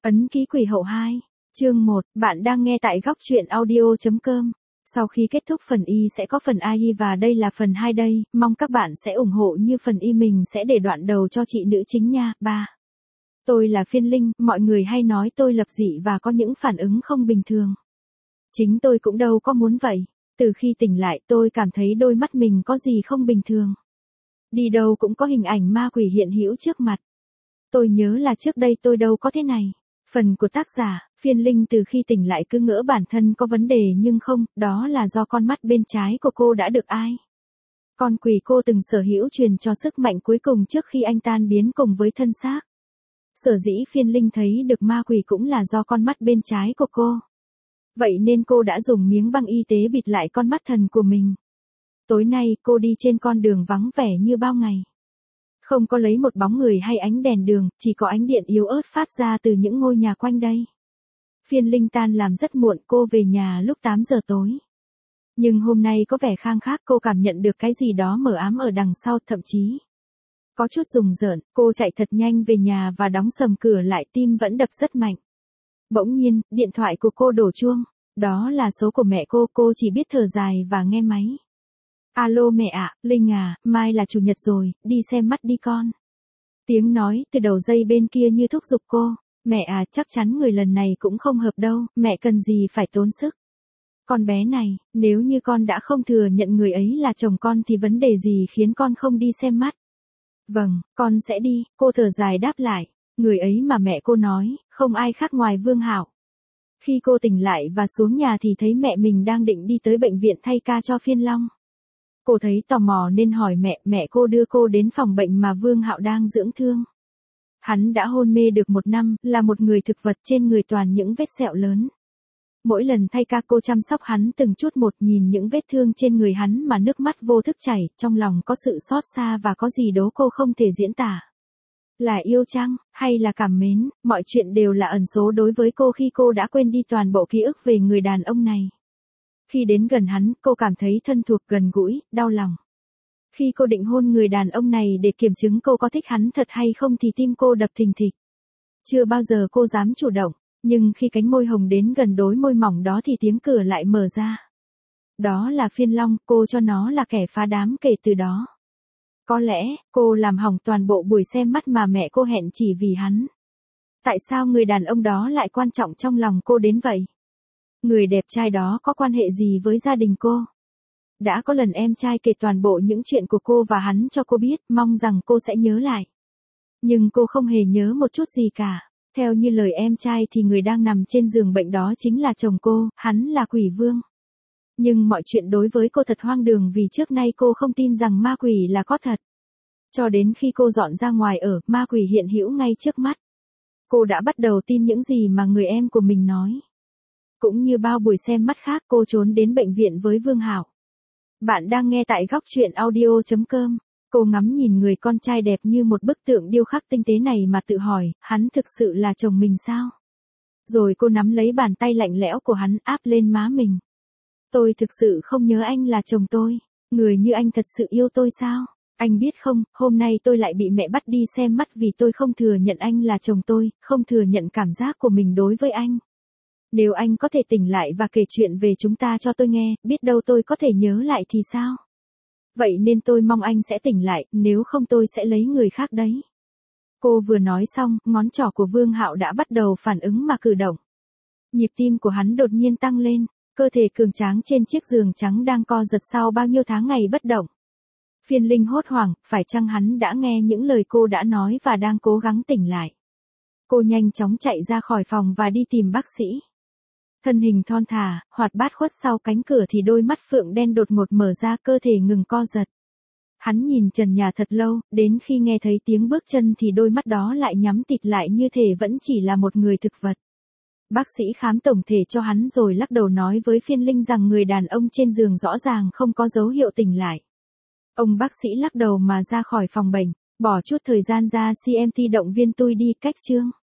Ấn ký quỷ hậu 2, chương 1, bạn đang nghe tại góc truyện audio.com. Sau khi kết thúc phần Y sẽ có phần AI và đây là phần 2 đây, mong các bạn sẽ ủng hộ như phần Y mình sẽ để đoạn đầu cho chị nữ chính nha. 3. Tôi là Phiên Linh, mọi người hay nói tôi lập dị và có những phản ứng không bình thường. Chính tôi cũng đâu có muốn vậy. Từ khi tỉnh lại tôi cảm thấy đôi mắt mình có gì không bình thường. Đi đâu cũng có hình ảnh ma quỷ hiện hữu trước mặt. Tôi nhớ là trước đây tôi đâu có thế này. Phần của tác giả, Phiên Linh từ khi tỉnh lại cứ ngỡ bản thân có vấn đề nhưng không, đó là do con mắt bên trái của cô đã được ai. Con quỷ cô từng sở hữu truyền cho sức mạnh cuối cùng trước khi anh tan biến cùng với thân xác. Sở dĩ Phiên Linh thấy được ma quỷ cũng là do con mắt bên trái của cô. Vậy nên cô đã dùng miếng băng y tế bịt lại con mắt thần của mình. Tối nay cô đi trên con đường vắng vẻ như bao ngày. Không có lấy một bóng người hay ánh đèn đường, chỉ có ánh điện yếu ớt phát ra từ những ngôi nhà quanh đây. Phiên Linh tan làm rất muộn, cô về nhà lúc 8 giờ tối. Nhưng hôm nay có vẻ khang khác, cô cảm nhận được cái gì đó mờ ám ở đằng sau, thậm chí có chút rùng rợn. Cô chạy thật nhanh về nhà và đóng sầm cửa lại, tim vẫn đập rất mạnh. Bỗng nhiên, điện thoại của cô đổ chuông. Đó là số của mẹ cô chỉ biết thở dài và nghe máy. Alo mẹ ạ, Linh à, mai là chủ nhật rồi, đi xem mắt đi con. Tiếng nói từ đầu dây bên kia như thúc giục cô. Mẹ à, chắc chắn người lần này cũng không hợp đâu, mẹ cần gì phải tốn sức. Con bé này, nếu như con đã không thừa nhận người ấy là chồng con thì vấn đề gì khiến con không đi xem mắt? Vâng, con sẽ đi, cô thở dài đáp lại. Người ấy mà mẹ cô nói, không ai khác ngoài Vương Hạo. Khi cô tỉnh lại và xuống nhà thì thấy mẹ mình đang định đi tới bệnh viện thay ca cho Phiên Long. Cô thấy tò mò nên hỏi mẹ cô đưa cô đến phòng bệnh mà Vương Hạo đang dưỡng thương. Hắn đã hôn mê được 1 năm, là một người thực vật, trên người toàn những vết sẹo lớn. Mỗi lần thay ca cô chăm sóc hắn từng chút một, nhìn những vết thương trên người hắn mà nước mắt vô thức chảy, trong lòng có sự xót xa và có gì đó cô không thể diễn tả. Là yêu chăng, hay là cảm mến, mọi chuyện đều là ẩn số đối với cô khi cô đã quên đi toàn bộ ký ức về người đàn ông này. Khi đến gần hắn, cô cảm thấy thân thuộc, gần gũi, đau lòng. Khi cô định hôn người đàn ông này để kiểm chứng cô có thích hắn thật hay không thì tim cô đập thình thịch. Chưa bao giờ cô dám chủ động, nhưng khi cánh môi hồng đến gần đôi môi mỏng đó thì tiếng cửa lại mở ra. Đó là Phiên Long, cô cho nó là kẻ phá đám kể từ đó. Có lẽ, cô làm hỏng toàn bộ buổi xem mắt mà mẹ cô hẹn chỉ vì hắn. Tại sao người đàn ông đó lại quan trọng trong lòng cô đến vậy? Người đẹp trai đó có quan hệ gì với gia đình cô? Đã có lần em trai kể toàn bộ những chuyện của cô và hắn cho cô biết, mong rằng cô sẽ nhớ lại. Nhưng cô không hề nhớ một chút gì cả. Theo như lời em trai thì người đang nằm trên giường bệnh đó chính là chồng cô, hắn là quỷ vương. Nhưng mọi chuyện đối với cô thật hoang đường vì trước nay cô không tin rằng ma quỷ là có thật. Cho đến khi cô dọn ra ngoài ở, ma quỷ hiện hữu ngay trước mắt. Cô đã bắt đầu tin những gì mà người em của mình nói. Cũng như bao buổi xem mắt khác, cô trốn đến bệnh viện với Vương Hạo. Bạn đang nghe tại góc truyện audio.com. Cô ngắm nhìn người con trai đẹp như một bức tượng điêu khắc tinh tế này mà tự hỏi, hắn thực sự là chồng mình sao? Rồi cô nắm lấy bàn tay lạnh lẽo của hắn áp lên má mình. Tôi thực sự không nhớ anh là chồng tôi. Người như anh thật sự yêu tôi sao? Anh biết không, hôm nay tôi lại bị mẹ bắt đi xem mắt vì tôi không thừa nhận anh là chồng tôi, không thừa nhận cảm giác của mình đối với anh. Nếu anh có thể tỉnh lại và kể chuyện về chúng ta cho tôi nghe, biết đâu tôi có thể nhớ lại thì sao? Vậy nên tôi mong anh sẽ tỉnh lại, nếu không tôi sẽ lấy người khác đấy. Cô vừa nói xong, ngón trỏ của Vương Hạo đã bắt đầu phản ứng mà cử động. Nhịp tim của hắn đột nhiên tăng lên, cơ thể cường tráng trên chiếc giường trắng đang co giật sau bao nhiêu tháng ngày bất động. Phiên Linh hốt hoảng, phải chăng hắn đã nghe những lời cô đã nói và đang cố gắng tỉnh lại. Cô nhanh chóng chạy ra khỏi phòng và đi tìm bác sĩ. Thân hình thon thả, hoạt bát khuất sau cánh cửa thì đôi mắt phượng đen đột ngột mở ra, cơ thể ngừng co giật. Hắn nhìn trần nhà thật lâu, đến khi nghe thấy tiếng bước chân thì đôi mắt đó lại nhắm tịt lại như thể vẫn chỉ là một người thực vật. Bác sĩ khám tổng thể cho hắn rồi lắc đầu nói với Phiên Linh rằng người đàn ông trên giường rõ ràng không có dấu hiệu tỉnh lại. Ông bác sĩ lắc đầu mà ra khỏi phòng bệnh, bỏ chút thời gian ra CMT động viên tôi đi cách chương.